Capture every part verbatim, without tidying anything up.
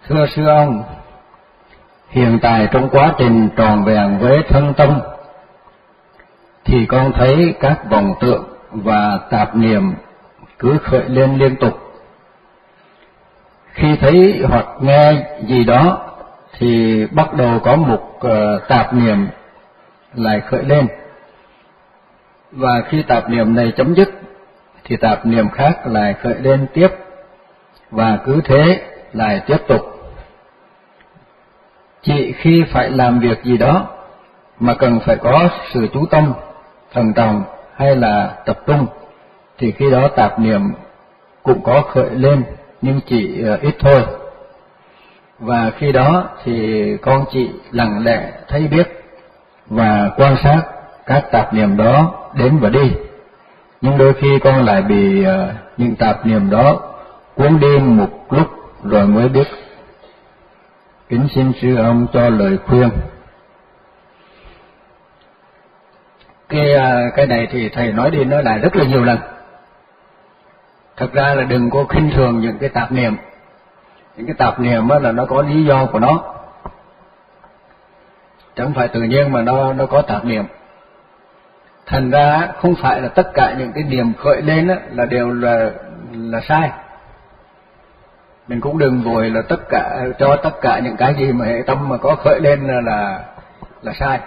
Thưa sư ông, hiện tại trong quá trình tròn vẹn với thân tâm thì con thấy các vọng tượng và tạp niệm cứ khởi lên liên tục. Khi thấy hoặc nghe gì đó thì bắt đầu có một uh, tạp niệm lại khởi lên, và khi tạp niệm này chấm dứt thì tạp niệm khác lại khởi lên tiếp, và cứ thế lại tiếp tục. Chỉ khi phải làm việc gì đó mà cần phải có sự chú tâm, thận trọng hay là tập trung thì khi đó tạp niệm cũng có khởi lên nhưng chỉ uh, ít thôi. Và khi đó thì con chỉ lặng lẽ thấy biết và quan sát các tạp niệm đó đến và đi. Nhưng đôi khi con lại bị uh, những tạp niệm đó cuốn đi một lúc rồi mới biết. Kính xin sư ông cho lời khuyên. Cái uh, cái này thì thầy nói đi nói lại rất là nhiều lần. Thật ra là đừng có khinh thường những cái tạp niệm. Những cái tạp niệm là nó có lý do của nó, chẳng phải tự nhiên mà nó nó có tạp niệm. Thành ra không phải là tất cả những cái niệm khởi lên là đều là là sai. Mình cũng đừng vội là tất cả cho tất cả những cái gì mà hệ tâm mà có khởi lên là là, là sai.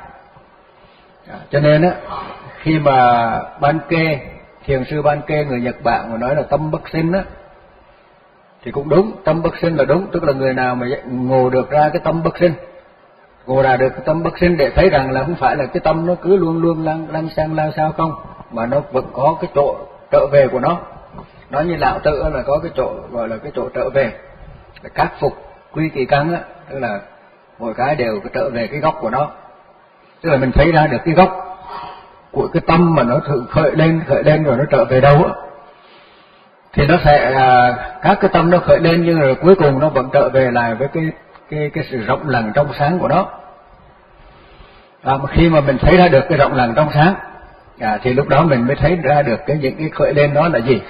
À, cho nên á, khi mà Ban Kê, thiền sư Ban Kê người Nhật Bản mà nói là tâm bất sinh á, thì cũng đúng, tâm bất sinh là đúng, tức là người nào mà ngộ được ra cái tâm bất sinh, ngộ ra được cái tâm bất sinh để thấy rằng là không phải là cái tâm nó cứ luôn luôn lăn lăn sang lao sao không, mà nó vẫn có cái chỗ trở về của nó. Nói như Lão Tự là có cái chỗ gọi là cái chỗ trở về, các phục quy kỳ căn á, tức là mỗi cái đều cái trở về cái gốc của nó. Tức là mình thấy ra được cái gốc của cái tâm mà nó thử khởi lên khởi lên rồi nó trở về đâu á, thì nó sẽ à, các cái tâm nó khởi lên nhưng rồi cuối cùng nó vẫn trở về lại với cái cái cái sự rộng lặng trong sáng của nó. À, mà khi mà mình thấy ra được cái rộng lặng trong sáng, à, thì lúc đó mình mới thấy ra được cái những cái khởi lên đó là gì.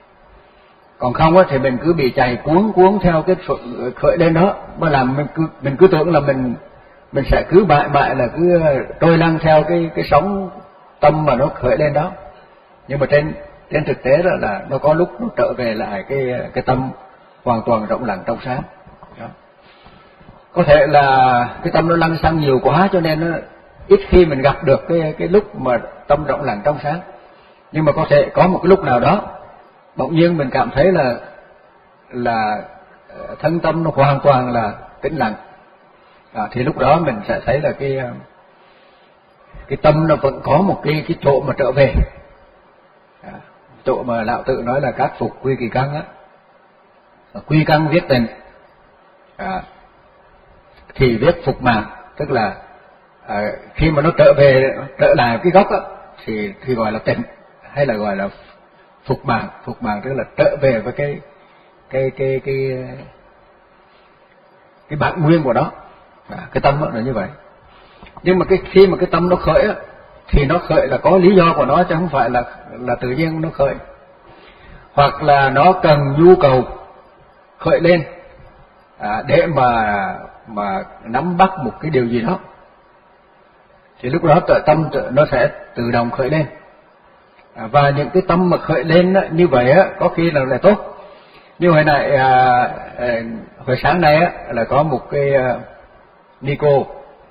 Còn không á thì mình cứ bị chạy cuốn cuốn theo cái khởi lên đó, mà làm mình cứ mình cứ tưởng là mình mình sẽ cứ bại bại là cứ trôi lăn theo cái cái sóng tâm mà nó khởi lên đó. Nhưng mà trên trên thực tế đó là nó có lúc nó trở về lại cái cái tâm hoàn toàn rộng lặng trong sáng. Đó. Có thể là cái tâm nó lăn xăng nhiều quá cho nên nó ít khi mình gặp được cái cái lúc mà tâm rộng lặng trong sáng. Nhưng mà có thể có một cái lúc nào đó bỗng nhiên mình cảm thấy là là thân tâm nó hoàn toàn là tĩnh lặng. À, thì lúc đó mình sẽ thấy là cái cái tâm nó vẫn có một cái cái chỗ mà trở về. À, chỗ mà Lão Tự nói là các phục quy kỳ căn á, quy căn viết tình, à, thì viết phục mạng, tức là à, khi mà nó trở về trở lại cái gốc á, thì thì gọi là tịnh, hay là gọi là phục mạng. Phục mạng tức là trở về với cái cái cái cái cái bản nguyên của nó. À, cái tâm đó là như vậy. Nhưng mà cái khi mà cái tâm nó khởi á, thì nó khởi là có lý do của nó, chứ không phải là là tự nhiên nó khởi. Hoặc là nó cần nhu cầu khởi lên à, để mà mà nắm bắt một cái điều gì đó, thì lúc đó tự tâm tự, nó sẽ tự động khởi lên. À, và những cái tâm mà khởi lên á, như vậy á, có khi là là tốt. Như hồi này à, à, hồi sáng nay á, là có một cái à, ni cô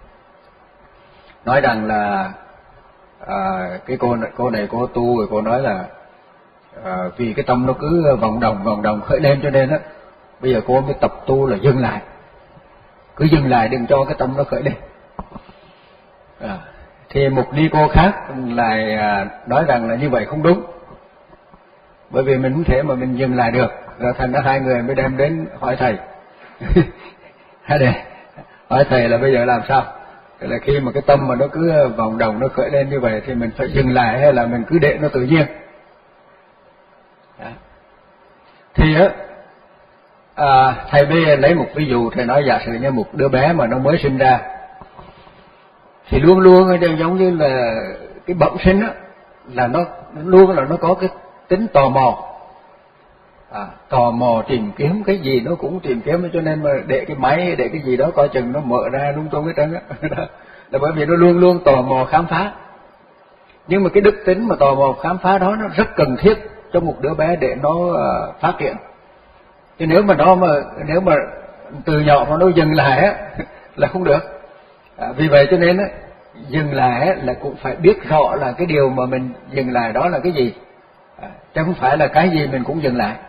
nói rằng là à, cái cô này, cô này cô tu rồi cô nói là à, vì cái tâm nó cứ vòng đồng vòng đồng khởi lên cho nên á bây giờ cô mới tập tu là dừng lại, cứ dừng lại đừng cho cái tâm nó khởi lên. À, thì một ni cô khác lại à, nói rằng là như vậy không đúng, bởi vì mình không thể mà mình dừng lại được. Rồi thành ra hai người mới đem đến hỏi thầy. Hai đề hỏi thầy là bây giờ làm sao? Tức là khi mà cái tâm mà nó cứ vòng đồng nó khởi lên như vậy thì mình phải dừng lại hay là mình cứ để nó tự nhiên? Đó. Thì á à, thầy mới lấy một ví dụ, thầy nói giả sử như một đứa bé mà nó mới sinh ra thì luôn luôn đều giống như là cái bẩm sinh á, là nó luôn là nó có cái tính tò mò. à, tò mò tìm kiếm cái gì nó cũng tìm kiếm, cho nên mà để cái máy để cái gì đó coi chừng nó mở ra lung tung hết trơn á. Là bởi vì nó luôn luôn tò mò khám phá. Nhưng mà cái đức tính mà tò mò khám phá đó nó rất cần thiết cho một đứa bé để nó uh, phát triển. Chứ nếu mà nó mà nếu mà từ nhỏ mà nó dừng lại á là không được. À, vì vậy cho nên á, dừng lại á, là cũng phải biết rõ là cái điều mà mình dừng lại đó là cái gì, à, chứ không phải là cái gì mình cũng dừng lại.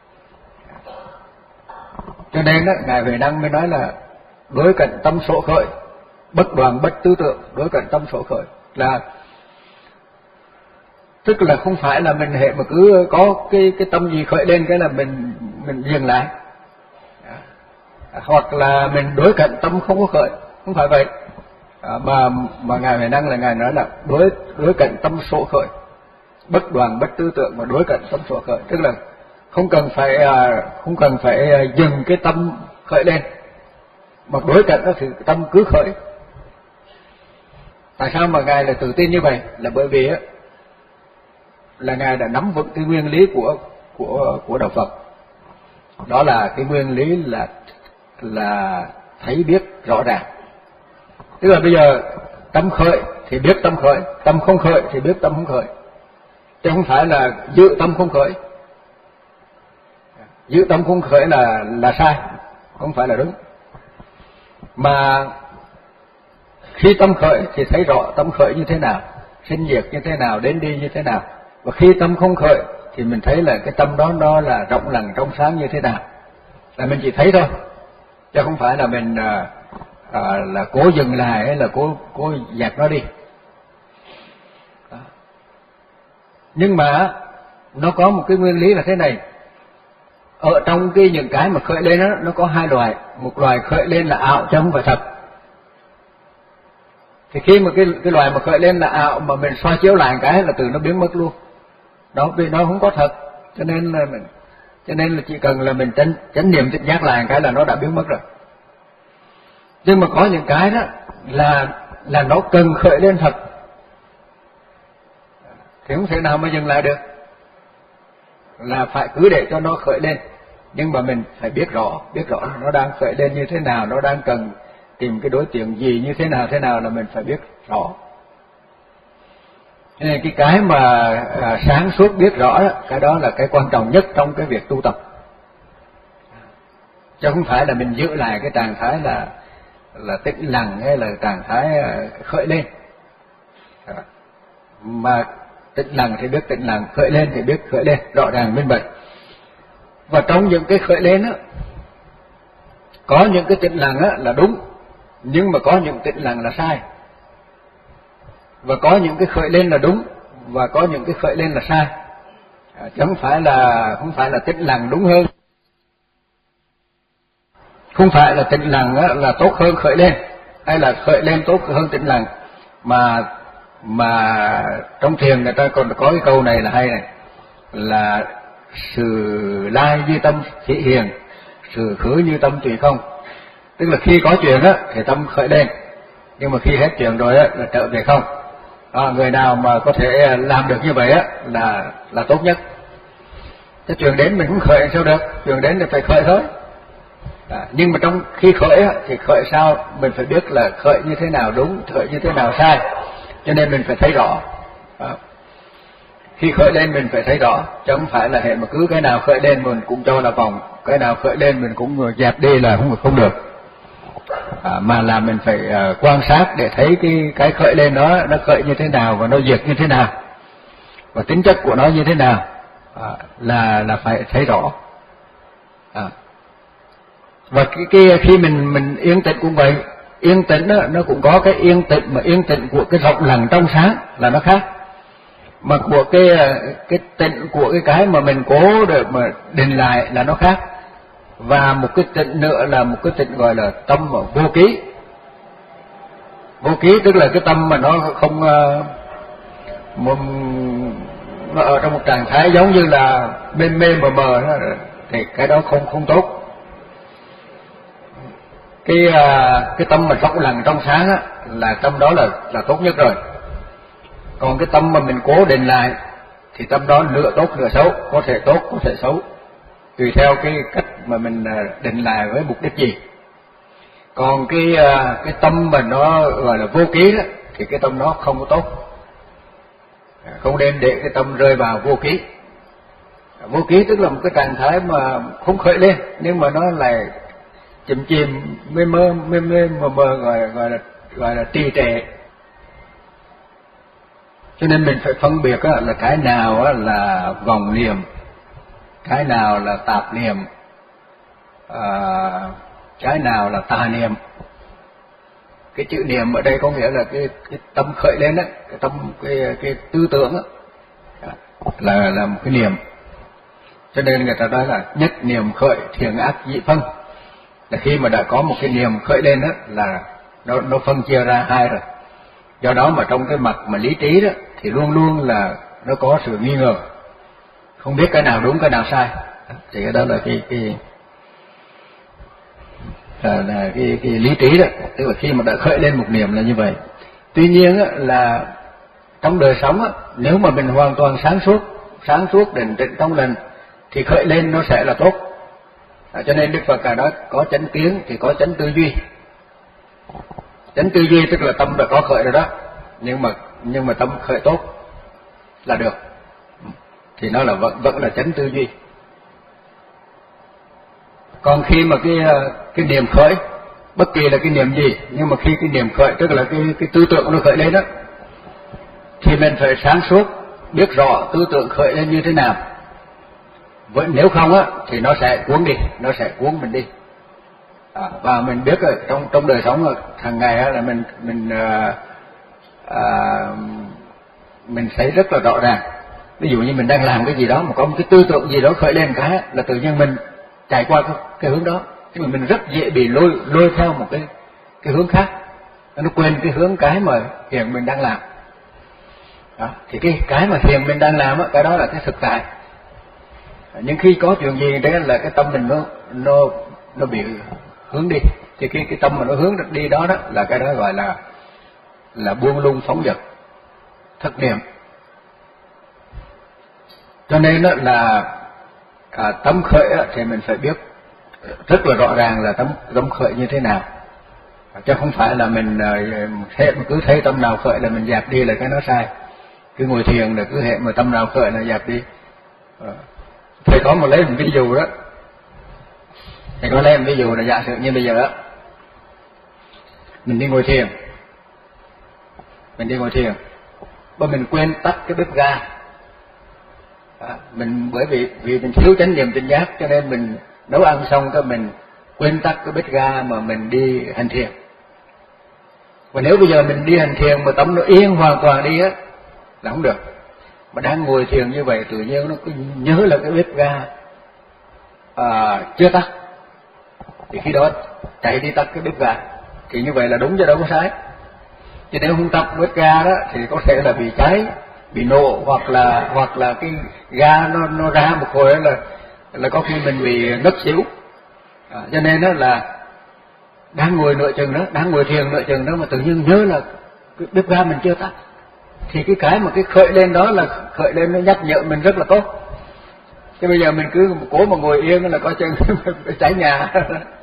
Cho nên á, ngài Huệ Năng mới nói là đối cận tâm sổ khởi, bất đoàn bất tư tưởng. Đối cận tâm sổ khởi là tức là không phải là mình hệ mà cứ có cái cái tâm gì khởi lên cái là mình mình dừng lại, à, hoặc là mình đối cận tâm không có khởi, không phải vậy. À, mà mà ngài Huệ Năng là ngài nói là đối đối cận tâm sổ khởi, bất đoàn bất tư tưởng, mà đối cận tâm sổ khởi, tức là không cần phải không cần phải dừng cái tâm khởi lên, mà đối cận đó thì tâm cứ khởi. Tại sao mà ngài lại tự tin như vậy? Là bởi vì á là ngài đã nắm vững cái nguyên lý của của của đạo Phật. Đó là cái nguyên lý là là thấy biết rõ ràng. Tức là bây giờ tâm khởi thì biết tâm khởi, tâm không khởi thì biết tâm không khởi, chứ không phải là giữ tâm không khởi. Giữ tâm không khởi là là sai, không phải là đúng. Mà khi tâm khởi thì thấy rõ tâm khởi như thế nào, sinh diệt như thế nào, đến đi như thế nào. Và khi tâm không khởi thì mình thấy là cái tâm đó nó là rộng lặng trong sáng như thế nào. Là mình chỉ thấy thôi, chứ không phải là mình à, à, là cố dừng lại hay là cố cố dạt nó đi. Đó. Nhưng mà nó có một cái nguyên lý là thế này. Ở trong cái những cái mà khởi lên đó, nó có hai loại. Một loài khởi lên là ảo chứ không phải thật. Thì khi mà cái cái loài mà khởi lên là ảo mà mình soi chiếu lại cái là từ nó biến mất luôn. Đó, vì nó không có thật, cho nên là mình, cho nên là chỉ cần là mình chánh chánh niệm tỉnh giác lại cái là nó đã biến mất rồi. Nhưng mà có những cái đó là là nó cần khởi lên thật, thì không thể nào mà dừng lại được, là phải cứ để cho nó khởi lên. Nhưng mà mình phải biết rõ, biết rõ nó đang khởi lên như thế nào, nó đang cần tìm cái đối tượng gì như thế nào thế nào là mình phải biết rõ. Cho nên cái cái mà à, sáng suốt biết rõ đó, cái đó là cái quan trọng nhất trong cái việc tu tập. Chứ không phải là mình giữ lại cái trạng thái là là tĩnh lặng hay là trạng thái à, khởi lên. À, mà tĩnh lặng thì biết tĩnh lặng, khởi lên thì biết khởi lên, rõ ràng minh bạch. Và trong những cái khởi lên á, có những cái tĩnh lặng á là đúng, nhưng mà có những tĩnh lặng là sai. Và có những cái khởi lên là đúng, và có những cái khởi lên là sai. À, chứ không phải là không phải là tĩnh lặng đúng hơn, không phải là tĩnh lặng á là tốt hơn khởi lên, hay là khởi lên tốt hơn tĩnh lặng. Mà mà trong thiền người ta còn có cái câu này là hay này, là sự lai như tâm thị hiền, sự khứ như tâm tùy không. Tức là khi có chuyện á thì tâm khởi lên, nhưng mà khi hết chuyện rồi á là trở về không. À, người nào mà có thể làm được như vậy á là là tốt nhất. Cái chuyện đến mình cũng khởi sao được, chuyện đến thì phải khởi thôi. À, nhưng mà trong khi khởi á, thì khởi sao mình phải biết là khởi như thế nào đúng, khởi như thế nào sai, cho nên mình phải thấy rõ. À, khi khởi lên mình phải thấy rõ, chứ không phải là hệ mà cứ cái nào khởi lên mình cũng cho là vòng, cái nào khởi lên mình cũng dẹp đi là không không được. À, mà là mình phải uh, quan sát để thấy cái cái khởi lên đó nó khởi như thế nào và nó diệt như thế nào, và tính chất của nó như thế nào, à, là là phải thấy rõ. À. Và cái, cái khi mình mình yên tĩnh cũng vậy, yên tĩnh đó, nó cũng có cái yên tĩnh mà yên tĩnh của cái rộng lặng trong sáng là nó khác, mà của cái cái tĩnh của cái cái mà mình cố để mà định lại là nó khác. Và một cái tịnh nữa là một cái tịnh gọi là tâm vô ký. Vô ký tức là cái tâm mà nó không uh, nó ở trong một trạng thái giống như là mê mê mờ mờ đó, thì cái đó không không tốt. Cái uh, cái tâm mà rộng lặng trong sáng á là tâm đó là là tốt nhất rồi. Còn cái tâm mà mình cố định lại thì tâm đó nửa tốt nửa xấu, có thể tốt có thể xấu. tùy theo cái cách mà mình định lại với mục đích gì. Còn cái cái tâm mà nó gọi là vô ký đó thì cái tâm nó không có tốt, không nên để cái tâm rơi vào vô ký. Vô ký tức là một cái trạng thái mà không khởi lên, nhưng mà nó lại chìm chìm mê mơ mê mê mờ mờ, gọi gọi là gọi là trì trệ. Cho nên mình phải phân biệt là cái nào là vọng niệm, cái nào là tạp niệm, à, cái nào là tà niệm. Cái chữ niệm ở đây có nghĩa là cái, cái tâm khởi lên đó, cái tâm cái cái tư tưởng đó, là là một cái niệm. Cho nên người ta nói là nhất niệm khởi thiện ác dị phân, là khi mà đã có một cái niệm khởi lên đó là nó nó phân chia ra hai rồi. Do đó mà trong cái mặt mà lý trí đó thì luôn luôn là nó có sự nghi ngờ, không biết cái nào đúng cái nào sai. Thì cái đó là cái cái là, là cái, cái lý trí đó, tức là khi mà đã khởi lên một niệm là như vậy. Tuy nhiên á, là trong đời sống á, nếu mà mình hoàn toàn sáng suốt, sáng suốt định tĩnh trong lành thì khởi lên nó sẽ là tốt. À, cho nên Đức Phật cả đó có chánh kiến thì có chánh tư duy. Chánh tư duy tức là tâm đã có khởi rồi đó, nhưng mà nhưng mà tâm khởi tốt là được, thì nó là vẫn vẫn là chánh tư duy. Còn khi mà cái cái niệm khởi, bất kỳ là cái niệm gì, nhưng mà khi cái niệm khởi tức là cái cái tư tưởng nó khởi lên đó, thì mình phải sáng suốt biết rõ tư tưởng khởi lên như thế nào. Vậy nếu không á thì nó sẽ cuốn đi, nó sẽ cuốn mình đi. À, và mình biết rồi, trong trong đời sống hàng ngày á, là mình mình à, à, mình thấy rất là rõ ràng. Ví dụ như mình đang làm cái gì đó mà có một cái tư tưởng gì đó khởi lên cái là tự nhiên mình chạy qua cái, cái hướng đó, nhưng mà mình rất dễ bị lôi lôi theo một cái cái hướng khác, nó quên cái hướng cái mà hiện mình đang làm. Đó, thì cái cái mà hiện mình đang làm á, cái đó là cái thực tại. Nhưng khi có chuyện gì đấy là cái tâm mình nó nó nó bị hướng đi, thì cái cái tâm mà nó hướng đi đó đó là cái đó gọi là là buông lung phóng dật, thất niệm. Cho nên đó là à, tâm khởi á, thì mình phải biết rất là rõ ràng là tâm tâm khởi như thế nào, chứ không phải là mình hệ mà cứ thấy tâm nào khởi là mình dẹp đi là cái nó sai. Cứ ngồi thiền là cứ hệ mà tâm nào khởi là dẹp đi. Thầy có một lấy một ví dụ đó, thầy có lấy một ví dụ là giả sử như bây giờ đó, mình đi ngồi thiền, mình đi ngồi thiền, và mình quên tắt cái bếp ga. À, mình bởi vì vì mình thiếu chánh niệm tỉnh giác, cho nên mình nấu ăn xong cái mình quên tắt cái bếp ga mà mình đi hành thiền. Và nếu bây giờ mình đi hành thiền mà tâm nó yên hoàn toàn đi á là không được. Mà đang ngồi thiền như vậy tự nhiên nó cứ nhớ là cái bếp ga à, chưa tắt, thì khi đó chạy đi tắt cái bếp ga, thì như vậy là đúng chứ đâu có sai. Chứ nếu không tắt bếp ga đó thì có thể là bị cháy, bị nổ, hoặc là hoặc là cái ga nó nó ra một hồi là là có khi mình bị ngất xỉu. À, cho nên đó là đang ngồi nửa chừng đó, đang ngồi thiền nửa chừng đó mà tự nhiên nhớ là cái bếp ga mình chưa tắt, thì cái cái mà cái khởi lên đó là khởi lên nó nhắc nhở mình rất là tốt. Chứ bây giờ mình cứ cố mà ngồi yên là coi chừng cháy nhà.